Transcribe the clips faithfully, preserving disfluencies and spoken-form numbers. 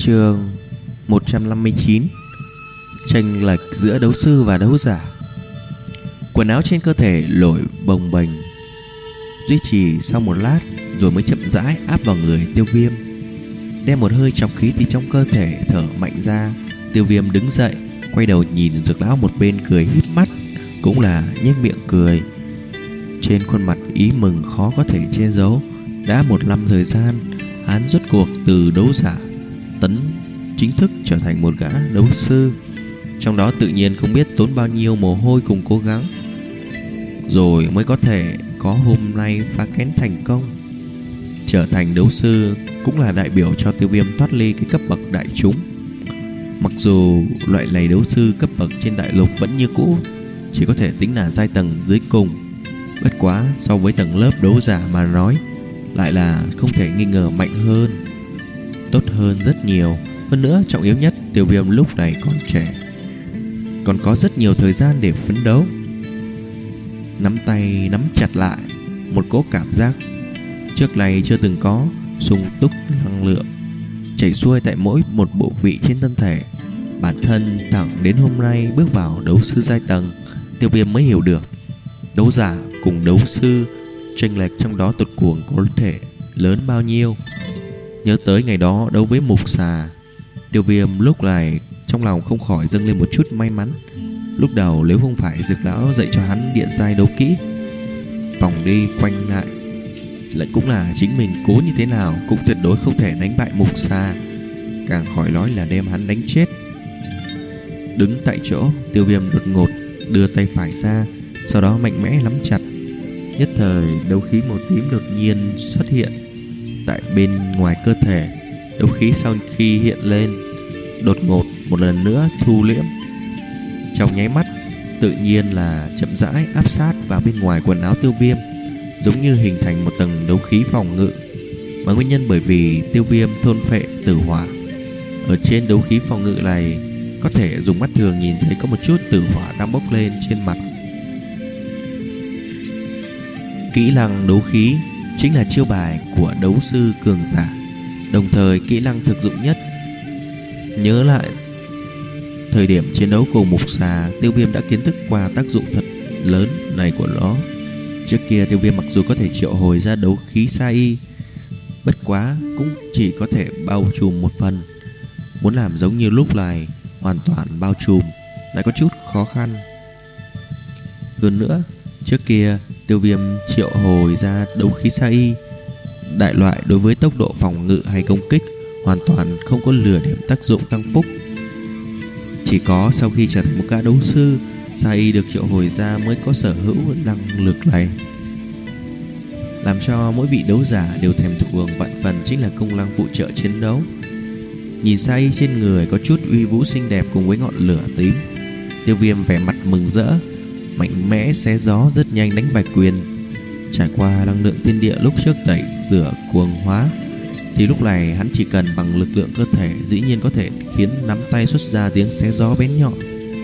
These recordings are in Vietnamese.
Chương một trăm năm mươi chín. Chênh lệch giữa đấu sư và đấu giả. Quần áo trên cơ thể nổi bồng bềnh, duy trì sau một lát rồi mới chậm rãi áp vào người Tiêu Viêm. Đem một hơi trọc khí từ trong cơ thể thở mạnh ra, Tiêu Viêm đứng dậy, quay đầu nhìn Dược lão một bên cười híp mắt, cũng là nhếch miệng cười. Trên khuôn mặt ý mừng khó có thể che giấu. Đã một năm thời gian, hắn rốt cuộc từ đấu giả tấn chính thức trở thành một gã đấu sư. Trong đó tự nhiên không biết tốn bao nhiêu mồ hôi cùng cố gắng, rồi mới có thể có hôm nay phá kén thành công. Trở thành đấu sư cũng là đại biểu cho Tiêu Viêm thoát ly cái cấp bậc đại chúng. Mặc dù loại này đấu sư cấp bậc trên đại lục vẫn như cũ, chỉ có thể tính là giai tầng dưới cùng. Bất quá so với tầng lớp đấu giả mà nói, lại là không thể nghi ngờ mạnh hơn, tốt hơn rất nhiều. Hơn nữa trọng yếu nhất, Tiêu Viêm lúc này còn trẻ, còn có rất nhiều thời gian để phấn đấu. Nắm tay nắm chặt lại, một cỗ cảm giác trước này chưa từng có, sung túc năng lượng chảy xuôi tại mỗi một bộ vị trên thân thể. Bản thân thẳng đến hôm nay bước vào đấu sư giai tầng, Tiêu Viêm mới hiểu được đấu giả cùng đấu sư chênh lệch trong đó tột cuồng có thể lớn bao nhiêu. Nhớ tới ngày đó đấu với Mục Xà, Tiêu Viêm lúc này trong lòng không khỏi dâng lên một chút may mắn. Lúc đầu nếu không phải Dược lão dạy cho hắn điện giai đấu kỹ, vòng đi quanh lại, lại cũng là chính mình cố như thế nào cũng tuyệt đối không thể đánh bại Mục Xà, càng khỏi nói là đem hắn đánh chết. Đứng tại chỗ, Tiêu Viêm đột ngột đưa tay phải ra, sau đó mạnh mẽ nắm chặt. Nhất thời đấu khí màu tím đột nhiên xuất hiện tại bên ngoài cơ thể. Đấu khí sau khi hiện lên, đột ngột một lần nữa thu liễm, trong nháy mắt tự nhiên là chậm rãi áp sát vào bên ngoài quần áo Tiêu Viêm, giống như hình thành một tầng đấu khí phòng ngự. Mà nguyên nhân bởi vì Tiêu Viêm thôn phệ tử hỏa, ở trên đấu khí phòng ngự này có thể dùng mắt thường nhìn thấy có một chút tử hỏa đang bốc lên trên mặt. Kỹ năng đấu khí chính là chiêu bài của đấu sư cường giả, đồng thời kỹ năng thực dụng nhất. Nhớ lại thời điểm chiến đấu cùng Mục Xà, Tiêu Viêm đã kiến thức qua tác dụng thật lớn này của nó. Trước kia Tiêu Viêm mặc dù có thể triệu hồi ra đấu khí sa y, bất quá cũng chỉ có thể bao trùm một phần. Muốn làm giống như lúc này hoàn toàn bao trùm lại có chút khó khăn. Hơn nữa, trước kia Tiêu Viêm triệu hồi ra đấu khí sa y đại loại đối với tốc độ phòng ngự hay công kích hoàn toàn không có lừa điểm tác dụng tăng phúc. Chỉ có sau khi trở thành một gã đấu sư, sa y được triệu hồi ra mới có sở hữu năng lực này, làm cho mỗi vị đấu giả đều thèm thuồng vạn phần chính là công năng phụ trợ chiến đấu. Nhìn sa y trên người có chút uy vũ xinh đẹp cùng với ngọn lửa tím, Tiêu Viêm vẻ mặt mừng rỡ, mạnh mẽ xé gió rất nhanh đánh vài quyền. Trải qua năng lượng thiên địa lúc trước tẩy rửa cuồng hóa, thì lúc này hắn chỉ cần bằng lực lượng cơ thể dĩ nhiên có thể khiến nắm tay xuất ra tiếng xé gió bén nhọn.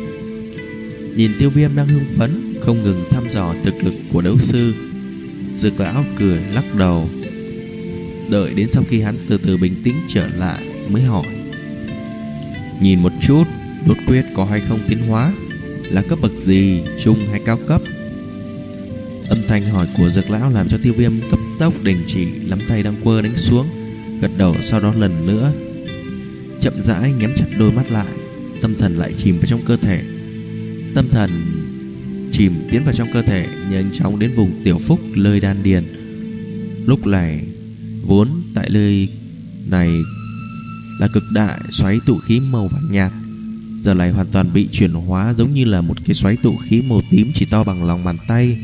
Nhìn Tiêu Viêm đang hưng phấn không ngừng thăm dò thực lực của đấu sư, Dược lão cười lắc đầu. Đợi đến sau khi hắn từ từ bình tĩnh trở lại mới hỏi: nhìn một chút đột quyết có hay không tiến hóa, là cấp bậc gì, trung hay cao cấp? Âm thanh hỏi của Dược lão làm cho Tiêu Viêm cấp tốc đình chỉ nắm tay đang quơ đánh xuống, gật đầu, sau đó lần nữa chậm rãi nhắm chặt đôi mắt lại, tâm thần lại chìm vào trong cơ thể. Tâm thần chìm tiến vào trong cơ thể, nhanh chóng đến vùng tiểu phúc lơi đan điền. Lúc này vốn tại nơi này là cực đại xoáy tụ khí màu vàng nhạt, giờ này hoàn toàn bị chuyển hóa giống như là một cái xoáy tụ khí màu tím chỉ to bằng lòng bàn tay.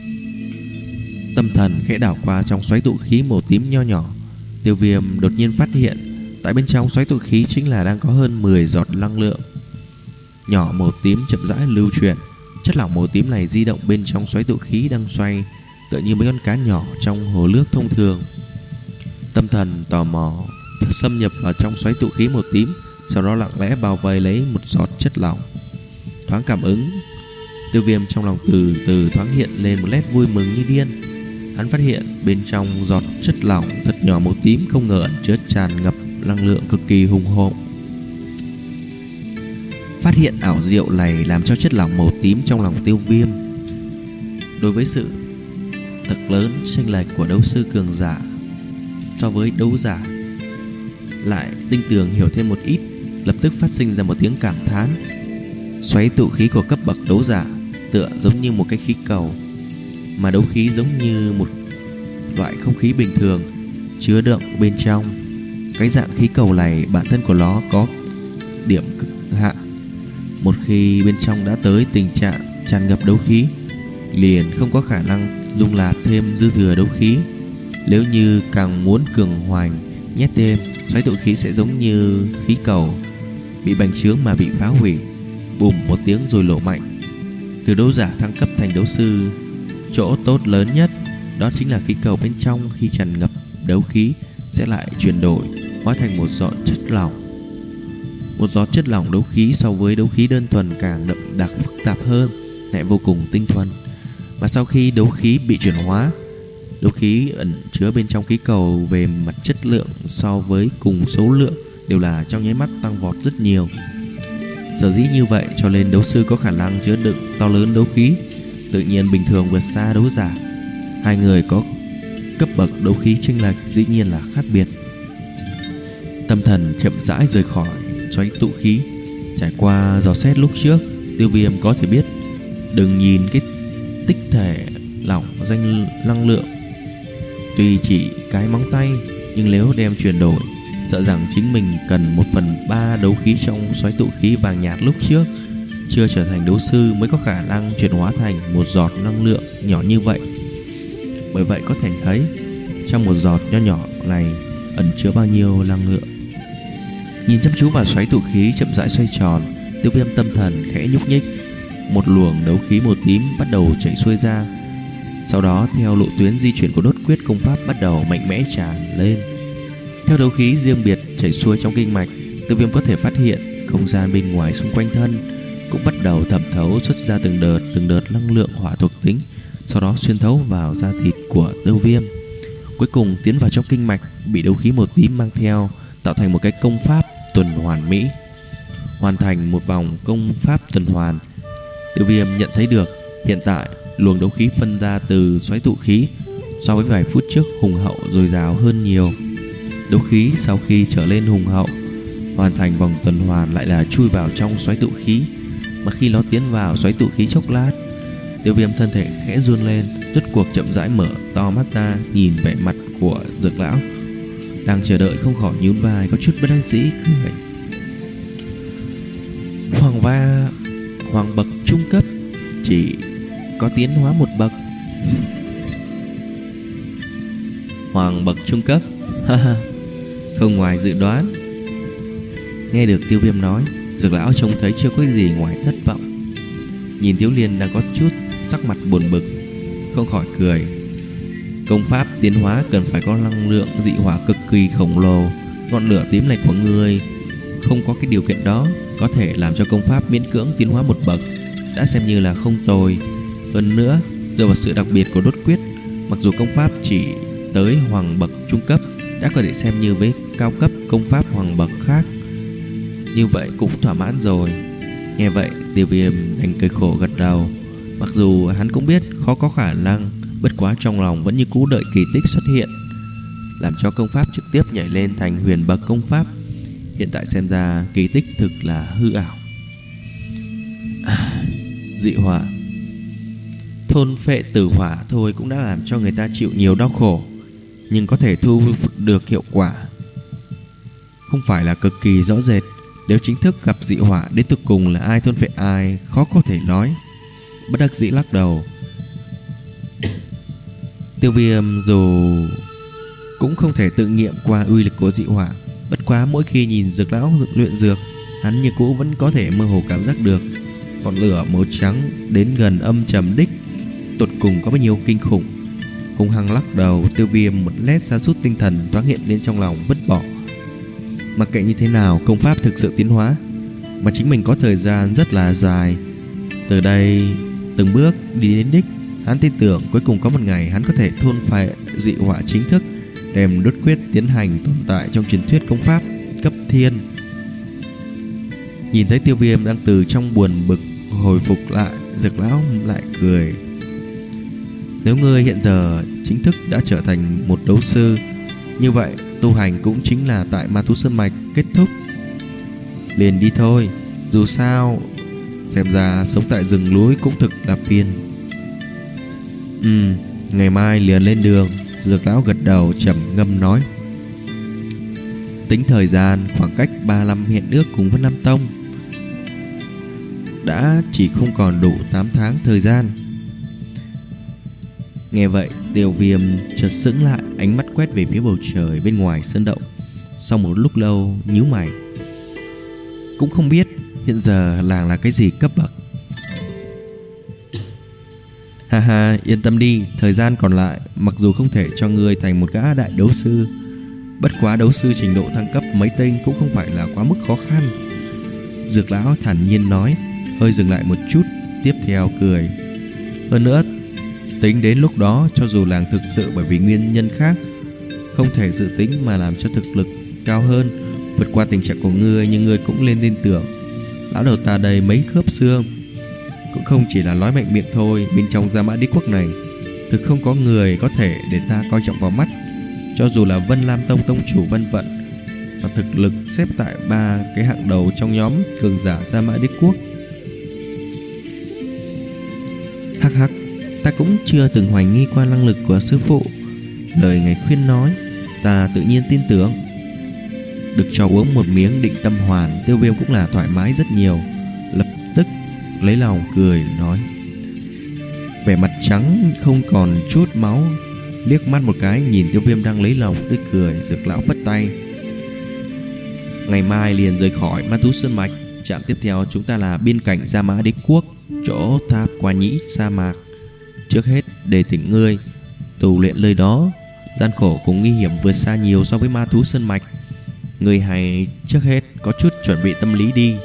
Tâm thần khẽ đảo qua trong xoáy tụ khí màu tím nho nhỏ, Tiêu Viêm đột nhiên phát hiện tại bên trong xoáy tụ khí chính là đang có hơn mười giọt năng lượng nhỏ màu tím chậm rãi lưu chuyển. Chất lỏng màu tím này di động bên trong xoáy tụ khí đang xoay, tựa như mấy con cá nhỏ trong hồ nước thông thường. Tâm thần tò mò xâm nhập vào trong xoáy tụ khí màu tím, sau đó lặng lẽ bao vây lấy một giọt chất lỏng. Thoáng cảm ứng, Tiêu Viêm trong lòng từ từ thoáng hiện lên một nét vui mừng như điên. Hắn phát hiện bên trong giọt chất lỏng thật nhỏ màu tím không ngờ ẩn chứa tràn ngập năng lượng cực kỳ hùng hậu. Phát hiện ảo diệu này làm cho chất lỏng màu tím trong lòng Tiêu Viêm đối với sự thật lớn chênh lệch của đấu sư cường giả so với đấu giả lại tinh tường hiểu thêm một ít, lập tức phát sinh ra một tiếng cảm thán. Xoáy tụ khí của cấp bậc đấu giả tựa giống như một cái khí cầu, mà đấu khí giống như một loại không khí bình thường chứa đựng bên trong. Cái dạng khí cầu này bản thân của nó có điểm cực hạn, một khi bên trong đã tới tình trạng tràn ngập đấu khí liền không có khả năng dung nạp thêm dư thừa đấu khí. Nếu như càng muốn cường hoành nhét thêm, xoáy tụ khí sẽ giống như khí cầu bị bành trướng mà bị phá hủy, bùm một tiếng rồi nổ mạnh. Từ đấu giả thăng cấp thành đấu sư, chỗ tốt lớn nhất đó chính là khí cầu bên trong khi tràn ngập đấu khí sẽ lại chuyển đổi hóa thành một giọt chất lỏng. Một giọt chất lỏng đấu khí so với đấu khí đơn thuần càng đậm đặc phức tạp hơn, lại vô cùng tinh thuần. Mà sau khi đấu khí bị chuyển hóa, đấu khí ẩn chứa bên trong khí cầu về mặt chất lượng so với cùng số lượng đều là trong nháy mắt tăng vọt rất nhiều. Sở dĩ như vậy cho nên đấu sư có khả năng chứa đựng to lớn đấu khí, tự nhiên bình thường vượt xa đấu giả. Hai người có cấp bậc đấu khí chênh lệch dĩ nhiên là khác biệt. Tâm thần chậm rãi rời khỏi xoáy tụ khí. Trải qua dò xét lúc trước, Tiêu Viêm có thể biết, đừng nhìn cái tích thể lỏng danh năng lượng tuy chỉ cái móng tay, nhưng nếu đem chuyển đổi, sợ rằng chính mình cần một phần ba đấu khí trong xoáy tụ khí vàng nhạt lúc trước chưa trở thành đấu sư mới có khả năng chuyển hóa thành một giọt năng lượng nhỏ như vậy. Bởi vậy có thể thấy trong một giọt nho nhỏ này ẩn chứa bao nhiêu năng lượng. Nhìn chăm chú vào xoáy tụ khí chậm rãi xoay tròn, Tiêu Viêm tâm thần khẽ nhúc nhích. Một luồng đấu khí màu tím bắt đầu chảy xuôi ra, sau đó theo lộ tuyến di chuyển của đốt quyết công pháp bắt đầu mạnh mẽ tràn lên. Theo đấu khí riêng biệt chảy xuôi trong kinh mạch, Tiêu Viêm có thể phát hiện không gian bên ngoài xung quanh thân cũng bắt đầu thẩm thấu xuất ra từng đợt từng đợt năng lượng hỏa thuộc tính, sau đó xuyên thấu vào da thịt của Tiêu Viêm, cuối cùng tiến vào trong kinh mạch, bị đấu khí màu tím mang theo, tạo thành một cái công pháp tuần hoàn mỹ. Hoàn thành một vòng công pháp tuần hoàn, Tiêu Viêm nhận thấy được hiện tại luồng đấu khí phân ra từ xoáy tụ khí so với vài phút trước hùng hậu dồi dào hơn nhiều. Đấu khí sau khi trở lên hùng hậu, hoàn thành vòng tuần hoàn lại là chui vào trong xoáy tụ khí. Mà khi nó tiến vào xoáy tụ khí chốc lát, Tiêu Viêm thân thể khẽ run lên, rốt cuộc chậm rãi mở to mắt ra, nhìn vẻ mặt của Dược lão đang chờ đợi, không khỏi nhún vai có chút bất đắc dĩ cười. Hoàng va hoàng bậc trung cấp chỉ có tiến hóa một bậc. Hoàng bậc trung cấp, không ngoài dự đoán. Nghe được Tiêu Viêm nói, Dược lão trông thấy chưa có gì ngoài thất vọng. Nhìn Thiếu Liên đang có chút sắc mặt buồn bực, không khỏi cười. Công pháp tiến hóa cần phải có năng lượng dị hỏa cực kỳ khổng lồ. Ngọn lửa tím này của ngươi không có cái điều kiện đó, có thể làm cho công pháp miễn cưỡng tiến hóa một bậc đã xem như là không tồi. Hơn nữa, dựa vào sự đặc biệt của đốt quyết, mặc dù công pháp chỉ tới hoàng bậc trung cấp, đã có thể xem như với cao cấp công pháp hoàng bậc khác, như vậy cũng thỏa mãn rồi. Nghe vậy, Tiêu Viêm đành cười khổ gật đầu. Mặc dù hắn cũng biết khó có khả năng, bất quá trong lòng vẫn như cũ đợi kỳ tích xuất hiện, làm cho công pháp trực tiếp nhảy lên thành huyền bậc công pháp. Hiện tại xem ra kỳ tích thực là hư ảo. À, dị hỏa, thôn phệ tử hỏa thôi cũng đã làm cho người ta chịu nhiều đau khổ, nhưng có thể thu được hiệu quả không phải là cực kỳ rõ rệt. Nếu chính thức gặp dị hỏa, đến cuối cùng là ai thôn phệ ai khó có thể nói. Bất đắc dĩ lắc đầu. Tiêu Viêm dù cũng không thể tự nghiệm qua uy lực của dị hỏa, bất quá mỗi khi nhìn Dược lão luyện dược, hắn như cũ vẫn có thể mơ hồ cảm giác được ngọn lửa màu trắng đến gần âm trầm đích tột cùng có bao nhiêu kinh khủng. Hung hăng lắc đầu, Tiêu Viêm một lét sa sút tinh thần thoáng hiện lên trong lòng, vứt bỏ. Mặc kệ như thế nào, công pháp thực sự tiến hóa, mà chính mình có thời gian rất là dài. Từ đây từng bước đi đến đích, hắn tin tưởng cuối cùng có một ngày hắn có thể thôn phệ dị hỏa chính thức, đem đốt quyết tiến hành tồn tại trong truyền thuyết công pháp. cấp thiên. Nhìn thấy Tiêu Viêm đang từ trong buồn bực hồi phục lại, Dược lão lại cười. Nếu ngươi hiện giờ chính thức đã trở thành một đấu sư, như vậy tu hành cũng chính là tại Ma Thú Sơn Mạch kết thúc. Liền đi thôi, dù sao xem ra sống tại rừng núi cũng thực là phiền. Ừ, ngày mai liền lên đường. Dược lão gật đầu trầm ngâm nói. Tính thời gian, khoảng cách ba năm hẹn ước cùng Vân Nam Tông đã chỉ không còn đủ tám tháng thời gian. Nghe vậy, Tiêu Viêm chợt sững lại, ánh mắt quét về phía bầu trời bên ngoài sơn động. Sau một lúc lâu nhíu mày. Cũng không biết hiện giờ làng là cái gì cấp bậc. Ha ha, yên tâm đi, thời gian còn lại mặc dù không thể cho ngươi thành một gã đại đấu sư, bất quá đấu sư trình độ thăng cấp mấy tinh cũng không phải là quá mức khó khăn. Dược lão thản nhiên nói, hơi dừng lại một chút, tiếp theo cười. Hơn nữa, tính đến lúc đó, cho dù làng thực sự bởi vì nguyên nhân khác không thể dự tính mà làm cho thực lực cao hơn, vượt qua tình trạng của ngươi, nhưng ngươi cũng lên tin tưởng. Lão đầu ta đây mấy khớp xương, cũng không chỉ là nói mạnh miệng thôi. Bên trong Gia Mã Đế Quốc này thực không có người có thể để ta coi trọng vào mắt. Cho dù là Vân Lam Tông tông chủ Vân Vận, và thực lực xếp tại ba cái hạng đầu trong nhóm cường giả Gia Mã Đế Quốc. Hắc hắc, ta cũng chưa từng hoài nghi qua năng lực của sư phụ. Lời ngài khuyên nói, ta tự nhiên tin tưởng. Được cho uống một miếng định tâm hoàn, Tiêu Viêm cũng là thoải mái rất nhiều. Lập tức lấy lòng cười nói. Vẻ mặt trắng không còn chút máu, liếc mắt một cái nhìn Tiêu Viêm đang lấy lòng tươi cười, Dược lão phất tay. Ngày mai liền rời khỏi Ma Thú Sơn Mạch. Trạm tiếp theo chúng ta là biên cảnh Gia Mã Đế Quốc, chỗ Tháp Qua Nhĩ sa mạc. Trước hết để thỉnh ngươi tu luyện nơi đó, gian khổ cùng nguy hiểm vượt xa nhiều so với Ma Thú Sơn Mạch. Ngươi hãy trước hết có chút chuẩn bị tâm lý đi.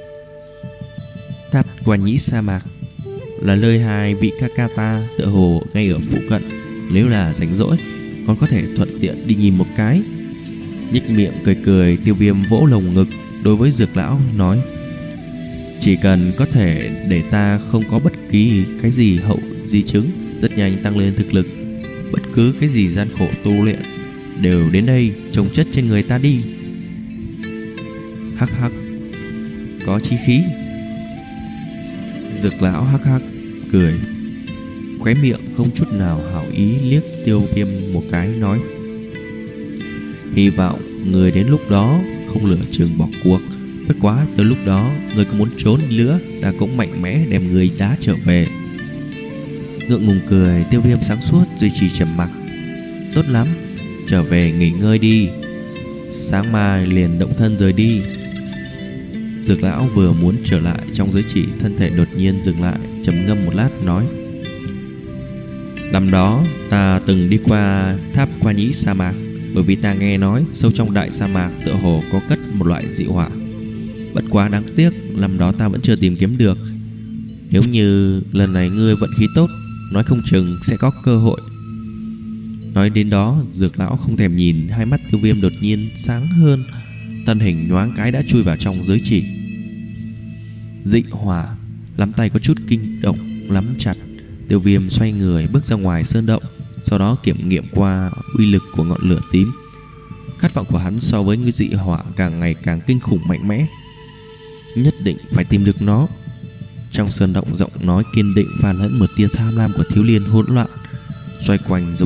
Tháp Qua Nhĩ sa mạc là nơi hai vị ca ca ta tựa hồ ngay ở phụ cận. Nếu là rảnh rỗi còn có thể thuận tiện đi nhìn một cái. Nhếch miệng cười cười, Tiêu Viêm vỗ lồng ngực đối với Dược lão nói. Chỉ cần có thể để ta không có bất kỳ cái gì hậu di chứng, rất nhanh tăng lên thực lực. Bất cứ cái gì gian khổ tu luyện đều đến đây trồng chất trên người ta đi. Hắc hắc, có chi khí. Dược lão hắc hắc cười, khóe miệng không chút nào hảo ý liếc Tiêu Viêm một cái nói. Hy vọng người đến lúc đó không lựa chừng bỏ cuộc. Bất quá tới lúc đó người có muốn trốn đi nữa, ta cũng mạnh mẽ đem người đá trở về. Ngượng ngùng cười, Tiêu Viêm sáng suốt duy trì trầm mặc. Tốt lắm, trở về nghỉ ngơi đi, sáng mai liền động thân rời đi. Dược lão vừa muốn trở lại trong giới chỉ, thân thể đột nhiên dừng lại, trầm ngâm một lát nói. Năm đó ta từng đi qua Tháp Qua Nhĩ sa mạc, bởi vì ta nghe nói sâu trong đại sa mạc tựa hồ có cất một loại dị hỏa. Bất quá đáng tiếc, năm đó ta vẫn chưa tìm kiếm được. Nếu như lần này ngươi vận khí tốt, nói không chừng sẽ có cơ hội. Nói đến đó, Dược lão không thèm nhìn, hai mắt Tiêu Viêm đột nhiên sáng hơn, thân hình nhoáng cái đã chui vào trong giới chỉ. Dị hỏa, nắm tay có chút kinh động, nắm chặt. Tiêu Viêm xoay người bước ra ngoài sơn động, sau đó kiểm nghiệm qua uy lực của ngọn lửa tím. Khát vọng của hắn so với người dị hỏa càng ngày càng kinh khủng mạnh mẽ. Nhất định phải tìm được nó. Trong sơn động, giọng nói kiên định pha lẫn một tia tham lam của thiếu niên hỗn loạn xoay quanh